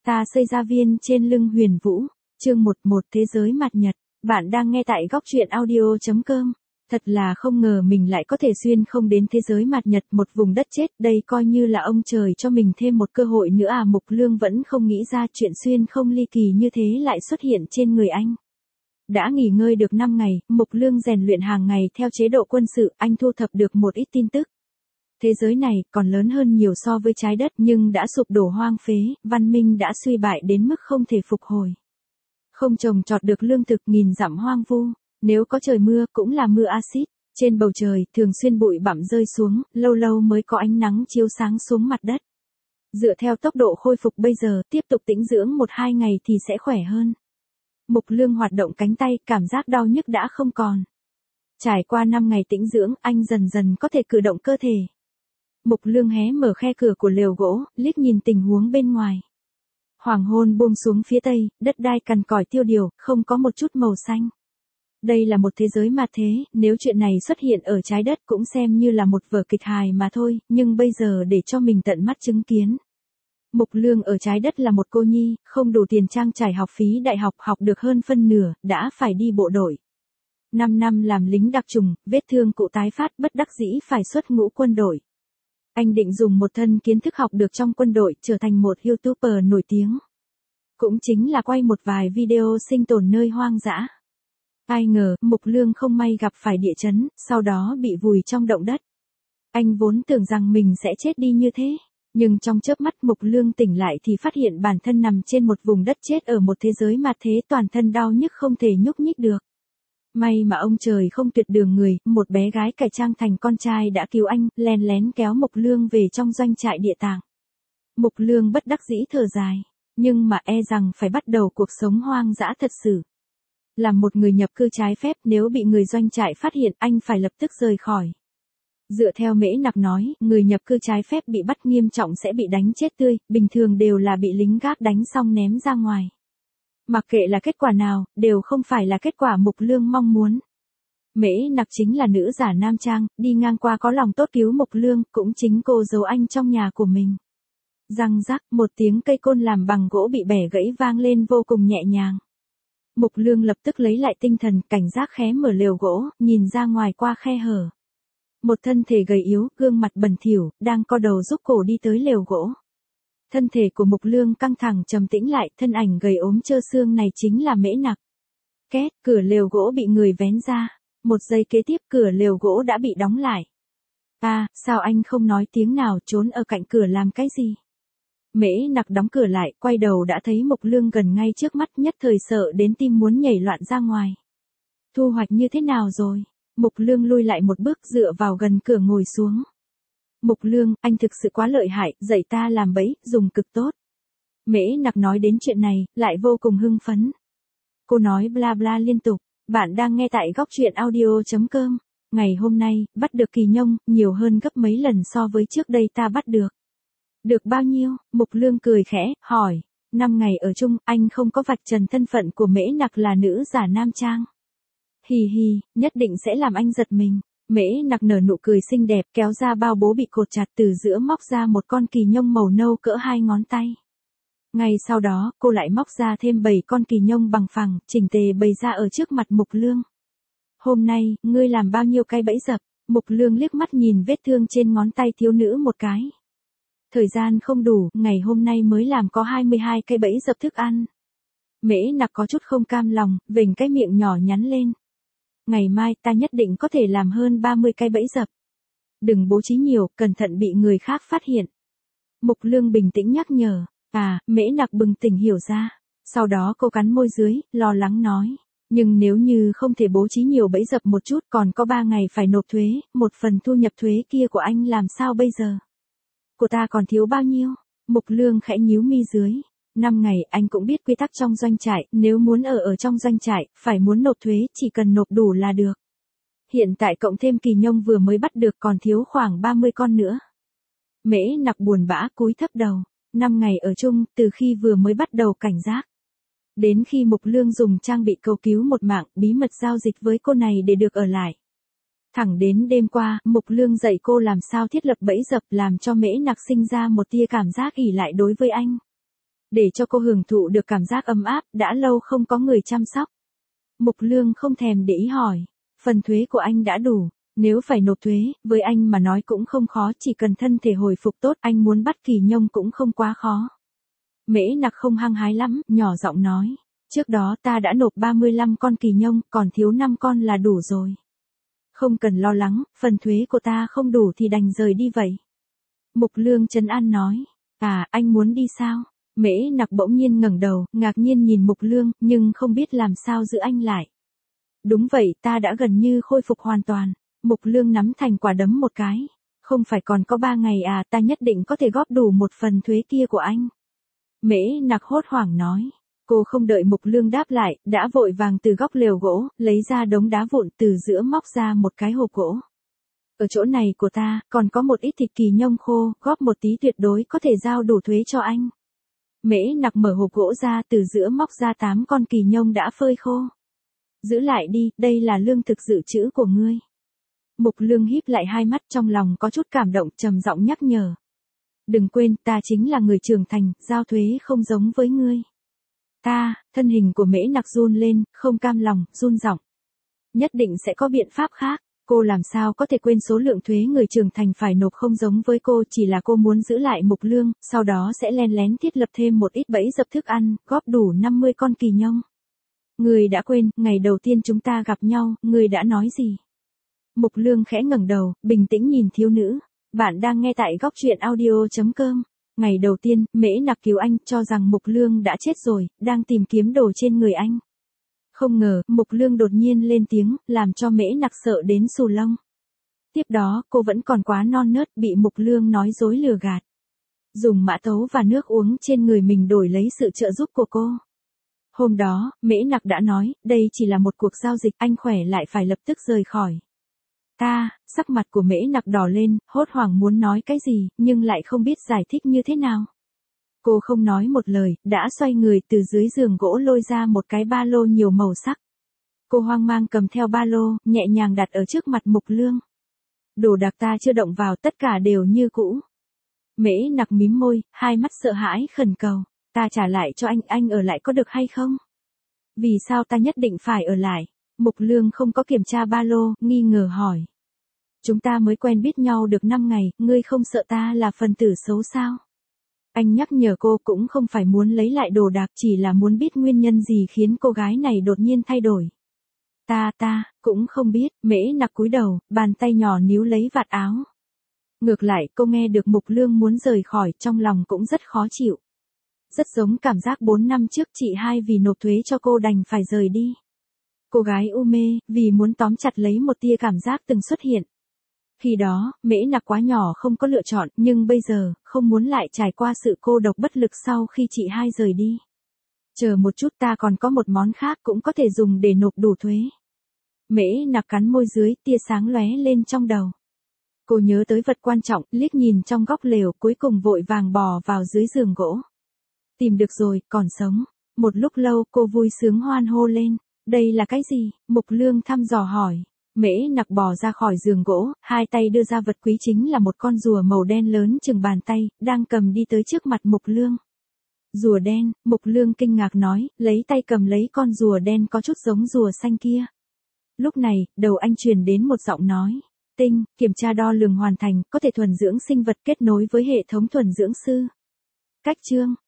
Ta xây ra viên trên lưng Huyền Vũ, chương 11 Thế giới mặt nhật. Bạn đang nghe tại góc truyện audio.com. Thật là không ngờ mình lại có thể xuyên không đến thế giới mặt nhật, một vùng đất chết, đây coi như là ông trời cho mình thêm một cơ hội nữa à. Mục Lương vẫn không nghĩ ra chuyện xuyên không ly kỳ như thế lại xuất hiện trên người anh. Đã nghỉ ngơi được 5 ngày, Mục Lương rèn luyện hàng ngày theo chế độ quân sự, anh thu thập được một ít tin tức. Thế giới này còn lớn hơn nhiều so với trái đất nhưng đã sụp đổ hoang phế, văn minh đã suy bại đến mức không thể phục hồi. Không trồng trọt được lương thực, nghìn dặm hoang vu, nếu có trời mưa cũng là mưa axit. Trên bầu trời thường xuyên bụi bặm rơi xuống, lâu lâu mới có ánh nắng chiếu sáng xuống mặt đất. Dựa theo tốc độ khôi phục bây giờ, tiếp tục tĩnh dưỡng 1-2 ngày thì sẽ khỏe hơn. Mục Lương hoạt động cánh tay, cảm giác đau nhức đã không còn. Trải qua 5 ngày tĩnh dưỡng, anh dần dần có thể cử động cơ thể. Mục Lương hé mở khe cửa của lều gỗ, liếc nhìn tình huống bên ngoài. Hoàng hôn buông xuống phía tây, đất đai cằn cỏi tiêu điều, không có một chút màu xanh. Đây là một thế giới mà thế, nếu chuyện này xuất hiện ở trái đất cũng xem như là một vở kịch hài mà thôi, nhưng bây giờ để cho mình tận mắt chứng kiến. Mục Lương ở trái đất là một cô nhi, không đủ tiền trang trải học phí đại học, học được hơn phân nửa, đã phải đi bộ đội. 5 năm làm lính đặc chủng, vết thương cụ tái phát, bất đắc dĩ phải xuất ngũ quân đội. Anh định dùng một thân kiến thức học được trong quân đội trở thành một YouTuber nổi tiếng. Cũng chính là quay một vài video sinh tồn nơi hoang dã. Ai ngờ, Mục Lương không may gặp phải địa chấn, sau đó bị vùi trong động đất. Anh vốn tưởng rằng mình sẽ chết đi như thế, nhưng trong chớp mắt Mục Lương tỉnh lại thì phát hiện bản thân nằm trên một vùng đất chết ở một thế giới mà thế, toàn thân đau nhức không thể nhúc nhích được. May mà ông trời không tuyệt đường người, một bé gái cải trang thành con trai đã cứu anh, len lén kéo Mục Lương về trong doanh trại địa tạng. Mục Lương bất đắc dĩ thở dài, nhưng mà e rằng phải bắt đầu cuộc sống hoang dã thật sự. Làm một người nhập cư trái phép, nếu bị người doanh trại phát hiện anh phải lập tức rời khỏi. Dựa theo Mễ Nặc nói, người nhập cư trái phép bị bắt nghiêm trọng sẽ bị đánh chết tươi, bình thường đều là bị lính gác đánh xong ném ra ngoài. Mặc kệ là kết quả nào, đều không phải là kết quả Mục Lương mong muốn. Mễ Nặc chính là nữ giả nam trang, đi ngang qua có lòng tốt cứu Mục Lương, cũng chính cô giấu anh trong nhà của mình. Răng rắc, một tiếng cây côn làm bằng gỗ bị bẻ gãy vang lên vô cùng nhẹ nhàng. Mục Lương lập tức lấy lại tinh thần, cảnh giác khé mở lều gỗ, nhìn ra ngoài qua khe hở. Một thân thể gầy yếu, gương mặt bẩn thỉu, đang co đầu rúc cổ đi tới lều gỗ. Thân thể của Mục Lương căng thẳng trầm tĩnh lại, thân ảnh gầy ốm trơ xương này chính là Mễ Nặc. Két, cửa lều gỗ bị người vén ra. Một giây kế tiếp cửa lều gỗ đã bị đóng lại. Sao anh không nói tiếng nào, trốn ở cạnh cửa làm cái gì? Mễ Nặc đóng cửa lại, quay đầu đã thấy Mục Lương gần ngay trước mắt, nhất thời sợ đến tim muốn nhảy loạn ra ngoài. Thu hoạch như thế nào rồi? Mục Lương lui lại một bước, dựa vào gần cửa ngồi xuống. Mục Lương, anh thực sự quá lợi hại, dạy ta làm bẫy, dùng cực tốt. Mễ Nặc nói đến chuyện này, lại vô cùng hưng phấn. Cô nói bla bla liên tục. Bạn đang nghe tại góc truyện audio.com. Ngày hôm nay, bắt được kỳ nhông, nhiều hơn gấp mấy lần so với trước đây ta bắt được. Được bao nhiêu? Mục Lương cười khẽ, hỏi. 5 ngày ở chung, anh không có vạch trần thân phận của Mễ Nặc là nữ giả nam trang. Hì hì, nhất định sẽ làm anh giật mình. Mễ Nặc nở nụ cười xinh đẹp, kéo ra bao bố bị cột chặt, từ giữa móc ra một con kỳ nhông màu nâu cỡ 2 ngón tay. Ngay sau đó, cô lại móc ra thêm 7 con kỳ nhông bằng phẳng, chỉnh tề bày ra ở trước mặt Mục Lương. Hôm nay, ngươi làm bao nhiêu cái bẫy dập? Mục Lương liếc mắt nhìn vết thương trên ngón tay thiếu nữ một cái. Thời gian không đủ, ngày hôm nay mới làm có 22 cái bẫy dập thức ăn. Mễ Nặc có chút không cam lòng, vểnh cái miệng nhỏ nhắn lên. Ngày mai ta nhất định có thể làm hơn 30 cái bẫy dập. Đừng bố trí nhiều, cẩn thận bị người khác phát hiện. Mục Lương bình tĩnh nhắc nhở. Mễ Nặc bừng tỉnh hiểu ra. Sau đó cô cắn môi dưới, lo lắng nói. Nhưng nếu như không thể bố trí nhiều bẫy dập một chút, còn có 3 ngày phải nộp thuế, một phần thu nhập thuế kia của anh làm sao bây giờ? Của ta còn thiếu bao nhiêu? Mục Lương khẽ nhíu mi dưới. 5 ngày, anh cũng biết quy tắc trong doanh trại, nếu muốn ở trong doanh trại, phải muốn nộp thuế, chỉ cần nộp đủ là được. Hiện tại cộng thêm kỳ nhông vừa mới bắt được còn thiếu khoảng 30 con nữa. Mễ Nặc buồn bã cúi thấp đầu. 5 ngày ở chung, từ khi vừa mới bắt đầu cảnh giác. Đến khi Mục Lương dùng trang bị cầu cứu một mạng, bí mật giao dịch với cô này để được ở lại. Thẳng đến đêm qua, Mục Lương dạy cô làm sao thiết lập bẫy dập, làm cho Mễ Nặc sinh ra một tia cảm giác ỷ lại đối với anh. để cho cô hưởng thụ được cảm giác ấm áp, đã lâu không có người chăm sóc. Mục Lương không thèm để ý hỏi, phần thuế của anh đã đủ, nếu phải nộp thuế, với anh mà nói cũng không khó, chỉ cần thân thể hồi phục tốt, anh muốn bắt Kỳ Nhông cũng không quá khó. Mễ Nặc không hăng hái lắm, nhỏ giọng nói, trước đó ta đã nộp 35 con Kỳ Nhông, còn thiếu 5 con là đủ rồi. Không cần lo lắng, phần thuế của ta không đủ thì đành rời đi vậy. Mục Lương trấn an nói, anh muốn đi sao? Mễ Nặc bỗng nhiên ngẩng đầu, ngạc nhiên nhìn Mục Lương, nhưng không biết làm sao giữ anh lại. Đúng vậy, ta đã gần như khôi phục hoàn toàn. Mục Lương nắm thành quả đấm một cái. Không phải còn có 3 ngày ta nhất định có thể góp đủ một phần thuế kia của anh. Mễ Nặc hốt hoảng nói. Cô không đợi Mục Lương đáp lại, đã vội vàng từ góc lều gỗ, lấy ra đống đá vụn từ giữa móc ra một cái hộp gỗ. Ở chỗ này của ta, còn có một ít thịt Kỳ Nhông khô, góp một tí tuyệt đối có thể giao đủ thuế cho anh. Mễ Nặc mở hộp gỗ ra, từ giữa móc ra 8 con Kỳ Nhông đã phơi khô. Giữ lại đi, đây là lương thực dự trữ của ngươi. Mục Lương híp lại hai mắt, trong lòng có chút cảm động, trầm giọng nhắc nhở. Đừng quên, ta chính là người trưởng thành, giao thuế không giống với ngươi. Thân hình của Mễ Nặc run lên, không cam lòng, run giọng. Nhất định sẽ có biện pháp khác. Cô làm sao có thể quên số lượng thuế người trưởng thành phải nộp không giống với cô, chỉ là cô muốn giữ lại Mục Lương, sau đó sẽ len lén thiết lập thêm một ít bẫy dập thức ăn, góp đủ 50 con Kỳ Nhông. Người đã quên, ngày đầu tiên chúng ta gặp nhau, người đã nói gì? Mục Lương khẽ ngẩng đầu, bình tĩnh nhìn thiếu nữ. Bạn đang nghe tại góc truyện audio.com. Ngày đầu tiên, Mễ Nặc cứu anh, cho rằng Mục Lương đã chết rồi, đang tìm kiếm đồ trên người anh. Không ngờ, Mục Lương đột nhiên lên tiếng, làm cho Mễ Nặc sợ đến xù lông. Tiếp đó, cô vẫn còn quá non nớt, bị Mục Lương nói dối lừa gạt. Dùng mã tấu và nước uống trên người mình đổi lấy sự trợ giúp của cô. Hôm đó, Mễ Nặc đã nói, đây chỉ là một cuộc giao dịch, anh khỏe lại phải lập tức rời khỏi. Sắc mặt của Mễ Nặc đỏ lên, hốt hoảng muốn nói cái gì, nhưng lại không biết giải thích như thế nào. Cô không nói một lời, đã xoay người từ dưới giường gỗ lôi ra một cái ba lô nhiều màu sắc. Cô hoang mang cầm theo ba lô, nhẹ nhàng đặt ở trước mặt Mục Lương. Đồ đạc ta chưa động vào, tất cả đều như cũ. Mễ Nặc mím môi, hai mắt sợ hãi khẩn cầu. Ta trả lại cho anh ở lại có được hay không? Vì sao ta nhất định phải ở lại? Mục Lương không có kiểm tra ba lô, nghi ngờ hỏi. Chúng ta mới quen biết nhau được 5 ngày, ngươi không sợ ta là phần tử xấu sao? Anh nhắc nhở cô cũng không phải muốn lấy lại đồ đạc, chỉ là muốn biết nguyên nhân gì khiến cô gái này đột nhiên thay đổi. Ta cũng không biết. Mễ Nặc cúi đầu, bàn tay nhỏ níu lấy vạt áo. Ngược lại, cô nghe được Mục Lương muốn rời khỏi, trong lòng cũng rất khó chịu. Rất giống cảm giác 4 năm trước chị hai vì nộp thuế cho cô đành phải rời đi. Cô gái u mê, vì muốn tóm chặt lấy một tia cảm giác từng xuất hiện. Khi đó, Mễ Nặc quá nhỏ không có lựa chọn, nhưng bây giờ, không muốn lại trải qua sự cô độc bất lực sau khi chị hai rời đi. Chờ một chút, ta còn có một món khác cũng có thể dùng để nộp đủ thuế. Mễ Nặc cắn môi dưới, tia sáng lóe lên trong đầu. Cô nhớ tới vật quan trọng, liếc nhìn trong góc lều, cuối cùng vội vàng bò vào dưới giường gỗ. Tìm được rồi, còn sống. Một lúc lâu, cô vui sướng hoan hô lên. Đây là cái gì? Mục Lương thăm dò hỏi. Mễ Nặc bò ra khỏi giường gỗ, hai tay đưa ra vật quý chính là một con rùa màu đen lớn chừng bàn tay, đang cầm đi tới trước mặt Mục Lương. Rùa đen, Mục Lương kinh ngạc nói, lấy tay cầm lấy con rùa đen có chút giống rùa xanh kia. Lúc này, đầu anh truyền đến một giọng nói. Tinh, kiểm tra đo lường hoàn thành, có thể thuần dưỡng sinh vật kết nối với hệ thống thuần dưỡng sư. Cách chương.